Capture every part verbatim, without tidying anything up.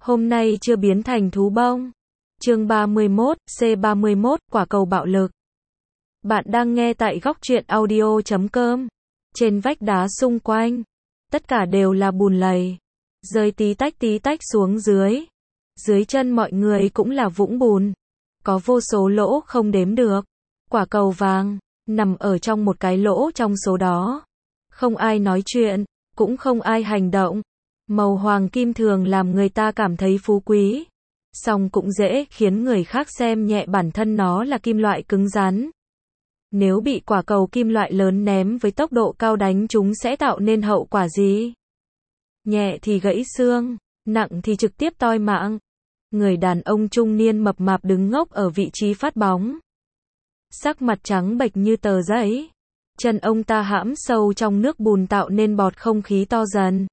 Hôm nay chưa biến thành thú bông. Chương ba mươi mốt, C ba mươi mốt, quả cầu bạo lực. Bạn đang nghe tại góc truyện audio chấm com. Trên vách đá xung quanh, tất cả đều là bùn lầy, rơi tí tách tí tách xuống dưới. Dưới chân mọi người cũng là vũng bùn, có vô số lỗ không đếm được. Quả cầu vàng nằm ở trong một cái lỗ trong số đó. Không ai nói chuyện, cũng không ai hành động. Màu hoàng kim thường làm người ta cảm thấy phú quý, song cũng dễ khiến người khác xem nhẹ bản thân nó là kim loại cứng rắn. Nếu bị quả cầu kim loại lớn ném với tốc độ cao đánh chúng sẽ tạo nên hậu quả gì? Nhẹ thì gãy xương, nặng thì trực tiếp toi mạng. Người đàn ông trung niên mập mạp đứng ngốc ở vị trí phát bóng, sắc mặt trắng bệch như tờ giấy. Chân ông ta hãm sâu trong nước bùn tạo nên bọt không khí to dần.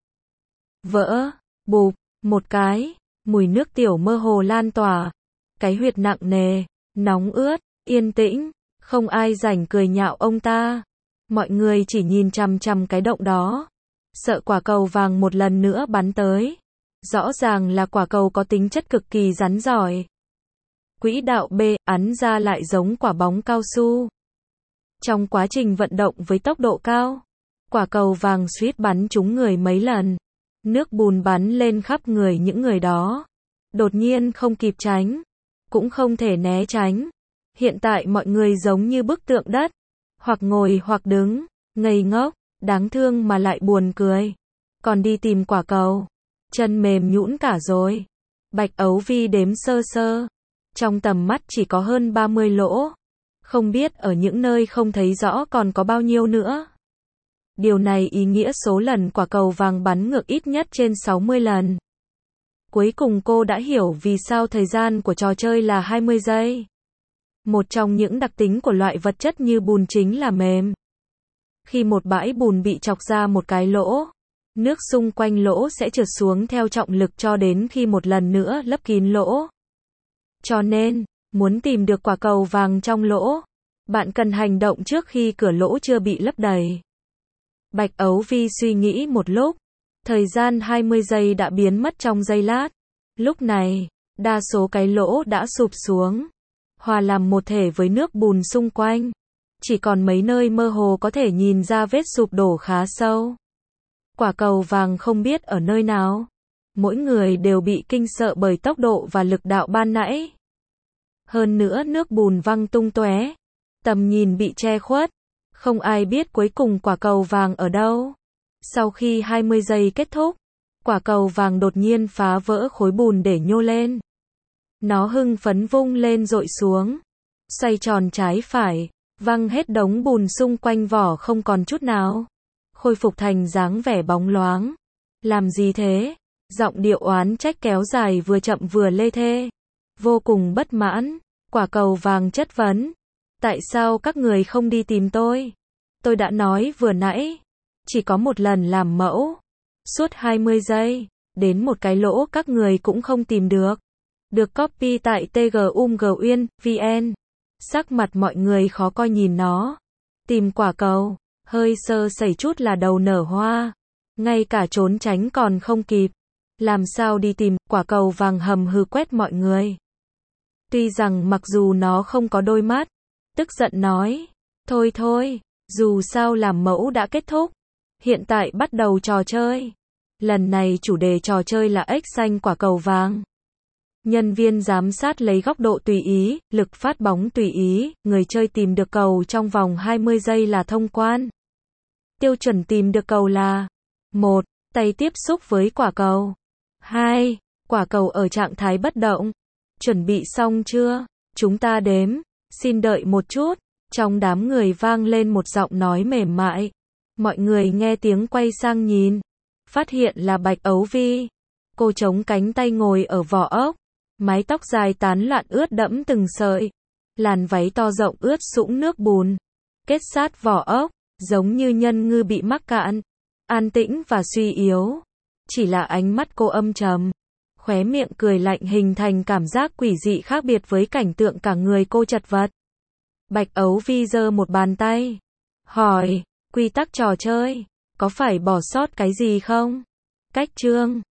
Vỡ, bụp, một cái, mùi nước tiểu mơ hồ lan tỏa. Cái huyệt nặng nề, nóng ướt, yên tĩnh, không ai rảnh cười nhạo ông ta. Mọi người chỉ nhìn chằm chằm cái động đó, sợ quả cầu vàng một lần nữa bắn tới. Rõ ràng là quả cầu có tính chất cực kỳ rắn giỏi. Quỹ đạo B, ắn ra lại giống quả bóng cao su. Trong quá trình vận động với tốc độ cao, quả cầu vàng suýt bắn trúng người mấy lần. Nước bùn bắn lên khắp người những người đó. Đột nhiên không kịp tránh, cũng không thể né tránh. Hiện tại mọi người giống như bức tượng đất, hoặc ngồi hoặc đứng, ngây ngốc, đáng thương mà lại buồn cười. Còn đi tìm quả cầu, chân mềm nhũn cả rồi. Bạch Ấu Vi đếm sơ sơ, trong tầm mắt chỉ có hơn ba mươi lỗ. Không biết ở những nơi không thấy rõ còn có bao nhiêu nữa. Điều này ý nghĩa số lần quả cầu vàng bắn ngược ít nhất trên sáu mươi lần. Cuối cùng cô đã hiểu vì sao thời gian của trò chơi là hai mươi giây. Một trong những đặc tính của loại vật chất như bùn chính là mềm. Khi một bãi bùn bị chọc ra một cái lỗ, nước xung quanh lỗ sẽ trượt xuống theo trọng lực cho đến khi một lần nữa lấp kín lỗ. Cho nên, muốn tìm được quả cầu vàng trong lỗ, bạn cần hành động trước khi cửa lỗ chưa bị lấp đầy. Bạch Ấu Vi suy nghĩ một lúc, thời gian hai mươi giây đã biến mất trong giây lát. Lúc này, đa số cái lỗ đã sụp xuống, hòa làm một thể với nước bùn xung quanh. Chỉ còn mấy nơi mơ hồ có thể nhìn ra vết sụp đổ khá sâu. Quả cầu vàng không biết ở nơi nào. Mỗi người đều bị kinh sợ bởi tốc độ và lực đạo ban nãy. Hơn nữa nước bùn văng tung tóe, tầm nhìn bị che khuất. Không ai biết cuối cùng quả cầu vàng ở đâu. Sau khi hai mươi giây kết thúc, quả cầu vàng đột nhiên phá vỡ khối bùn để nhô lên. Nó hưng phấn vung lên dội xuống, xoay tròn trái phải, văng hết đống bùn xung quanh vỏ không còn chút nào. Khôi phục thành dáng vẻ bóng loáng. Làm gì thế? Giọng điệu oán trách kéo dài vừa chậm vừa lê thê. Vô cùng bất mãn, quả cầu vàng chất vấn. Tại sao các người không đi tìm tôi? Tôi đã nói vừa nãy, chỉ có một lần làm mẫu. Suốt hai mươi giây, đến một cái lỗ các người cũng không tìm được. Được copy tại tgumguyen chấm vn. Sắc mặt mọi người khó coi nhìn nó. Tìm quả cầu, hơi sơ sẩy chút là đầu nở hoa. Ngay cả trốn tránh còn không kịp. Làm sao đi tìm, quả cầu vàng hầm hừ quét mọi người. Tuy rằng mặc dù nó không có đôi mắt, tức giận nói, thôi thôi, dù sao làm mẫu đã kết thúc. Hiện tại bắt đầu trò chơi. Lần này chủ đề trò chơi là ếch xanh quả cầu vàng. Nhân viên giám sát lấy góc độ tùy ý, lực phát bóng tùy ý, người chơi tìm được cầu trong vòng hai mươi giây là thông quan. Tiêu chuẩn tìm được cầu là một. Tay tiếp xúc với quả cầu. hai. Quả cầu ở trạng thái bất động. Chuẩn bị xong chưa? Chúng ta đếm. Xin đợi một chút. Trong đám người vang lên một giọng nói mềm mại. Mọi người nghe tiếng quay sang nhìn. Phát hiện là Bạch Ấu Vi. Cô chống cánh tay ngồi ở vỏ ốc. Mái tóc dài tán loạn ướt đẫm từng sợi. Làn váy to rộng ướt sũng nước bùn. Kết sát vỏ ốc, giống như nhân ngư bị mắc cạn. An tĩnh và suy yếu. Chỉ là ánh mắt cô âm trầm. Khóe miệng cười lạnh hình thành cảm giác quỷ dị khác biệt với cảnh tượng cả người cô chật vật. Bạch Ấu Vi giơ một bàn tay. Hỏi, quy tắc trò chơi, có phải bỏ sót cái gì không? Cách chương.